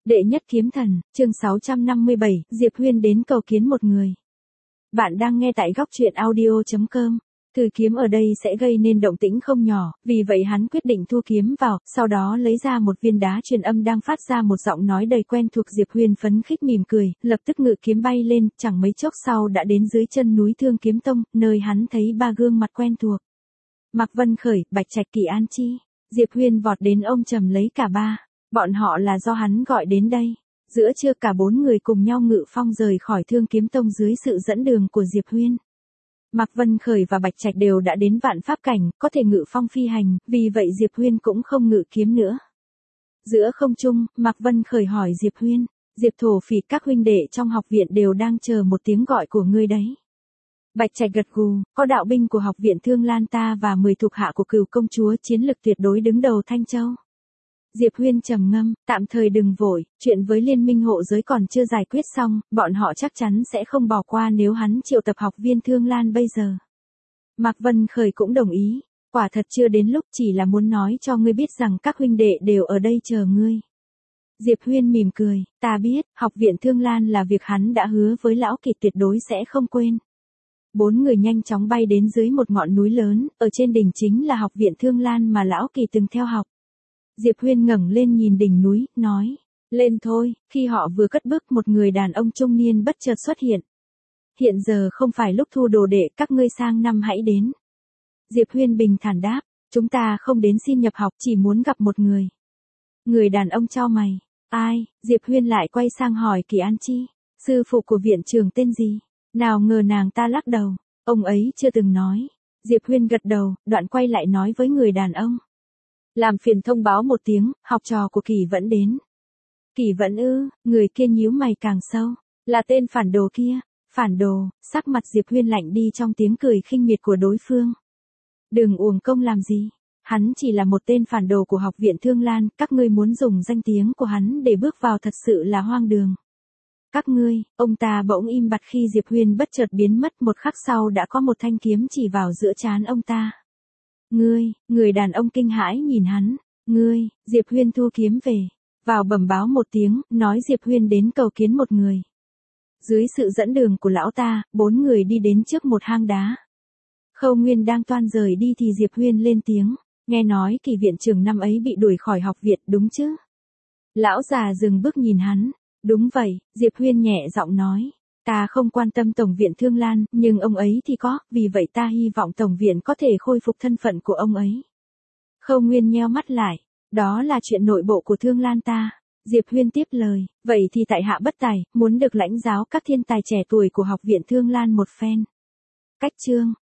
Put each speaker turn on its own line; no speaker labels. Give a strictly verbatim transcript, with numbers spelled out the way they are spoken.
Đệ nhất kiếm thần, chương sáu trăm năm mươi bảy, Diệp Huyên đến cầu kiến một người. Bạn đang nghe tại góc truyện audio chấm com. Từ kiếm ở đây sẽ gây nên động tĩnh không nhỏ, vì vậy hắn quyết định thu kiếm vào, sau đó lấy ra một viên đá truyền âm đang phát ra một giọng nói đầy quen thuộc. Diệp Huyên phấn khích mỉm cười, lập tức ngự kiếm bay lên, chẳng mấy chốc sau đã đến dưới chân núi Thương Kiếm Tông, nơi hắn thấy ba gương mặt quen thuộc. Mạc Vân Khởi, Bạch Trạch, Kỳ An Chi. Diệp Huyên vọt đến ôm chầm lấy cả ba. Bọn họ là do hắn gọi đến đây. Giữa trưa cả bốn người cùng nhau ngự phong rời khỏi Thương Kiếm Tông dưới sự dẫn đường của Diệp Huyên. Mạc Vân Khởi và Bạch Trạch đều đã đến vạn pháp cảnh, có thể ngự phong phi hành, vì vậy Diệp Huyên cũng không ngự kiếm nữa. Giữa không trung, Mạc Vân Khởi hỏi Diệp Huyên, Diệp Thổ Phỉ, các huynh đệ trong học viện đều đang chờ một tiếng gọi của ngươi đấy. Bạch Trạch gật gù, có đạo binh của học viện Thương Lan ta và mười thuộc hạ của Cửu công chúa chiến lực tuyệt đối đứng đầu Thanh Châu. Diệp Huyên trầm ngâm, tạm thời đừng vội, chuyện với liên minh hộ giới còn chưa giải quyết xong, bọn họ chắc chắn sẽ không bỏ qua nếu hắn triệu tập học viên Thương Lan bây giờ. Mạc Vân Khởi cũng đồng ý, quả thật chưa đến lúc, chỉ là muốn nói cho ngươi biết rằng các huynh đệ đều ở đây chờ ngươi. Diệp Huyên mỉm cười, ta biết, học viện Thương Lan là việc hắn đã hứa với Lão Kỳ, tuyệt đối sẽ không quên. Bốn người nhanh chóng bay đến dưới một ngọn núi lớn, ở trên đỉnh chính là học viện Thương Lan mà Lão Kỳ từng theo học. Diệp Huyên ngẩng lên nhìn đỉnh núi, nói, lên thôi. Khi họ vừa cất bước, một người đàn ông trung niên bất chợt xuất hiện. Hiện giờ không phải lúc thu đồ đệ, các ngươi sang năm hãy đến. Diệp Huyên bình thản đáp, chúng ta không đến xin nhập học, chỉ muốn gặp một người. Người đàn ông chau mày, ai? Diệp Huyên lại quay sang hỏi Kỳ An Chi, sư phụ của viện trưởng tên gì? Nào ngờ nàng ta lắc đầu, ông ấy chưa từng nói. Diệp Huyên gật đầu, đoạn quay lại nói với người đàn ông. Làm phiền thông báo một tiếng, học trò của Kỳ Vẫn đến. Kỳ Vẫn ư? Người kia nhíu mày càng sâu. Là tên phản đồ kia. Phản đồ? Sắc mặt Diệp Huyên lạnh đi trong tiếng cười khinh miệt của đối phương. Đừng uổng công làm gì. Hắn chỉ là một tên phản đồ của học viện Thương Lan, các ngươi muốn dùng danh tiếng của hắn để bước vào thật sự là hoang đường. Các ngươi, ông ta bỗng im bặt khi Diệp Huyên bất chợt biến mất, một khắc sau đã có một thanh kiếm chỉ vào giữa trán ông ta. Ngươi, người đàn ông kinh hãi nhìn hắn, ngươi, Diệp Huyên thu kiếm về, vào bẩm báo một tiếng, nói Diệp Huyên đến cầu kiến một người. Dưới sự dẫn đường của lão ta, bốn người đi đến trước một hang đá. Khâu Nguyên đang toan rời đi thì Diệp Huyên lên tiếng, nghe nói Kỳ viện trưởng năm ấy bị đuổi khỏi học viện đúng chứ? Lão già dừng bước nhìn hắn, đúng vậy, Diệp Huyên nhẹ giọng nói. Ta không quan tâm Tổng viện Thương Lan, nhưng ông ấy thì có, vì vậy ta hy vọng Tổng viện có thể khôi phục thân phận của ông ấy. Khâu Nguyên nheo mắt lại, đó là chuyện nội bộ của Thương Lan ta. Diệp Huyên tiếp lời, vậy thì tại hạ bất tài, muốn được lãnh giáo các thiên tài trẻ tuổi của học viện Thương Lan một phen. Cách chương,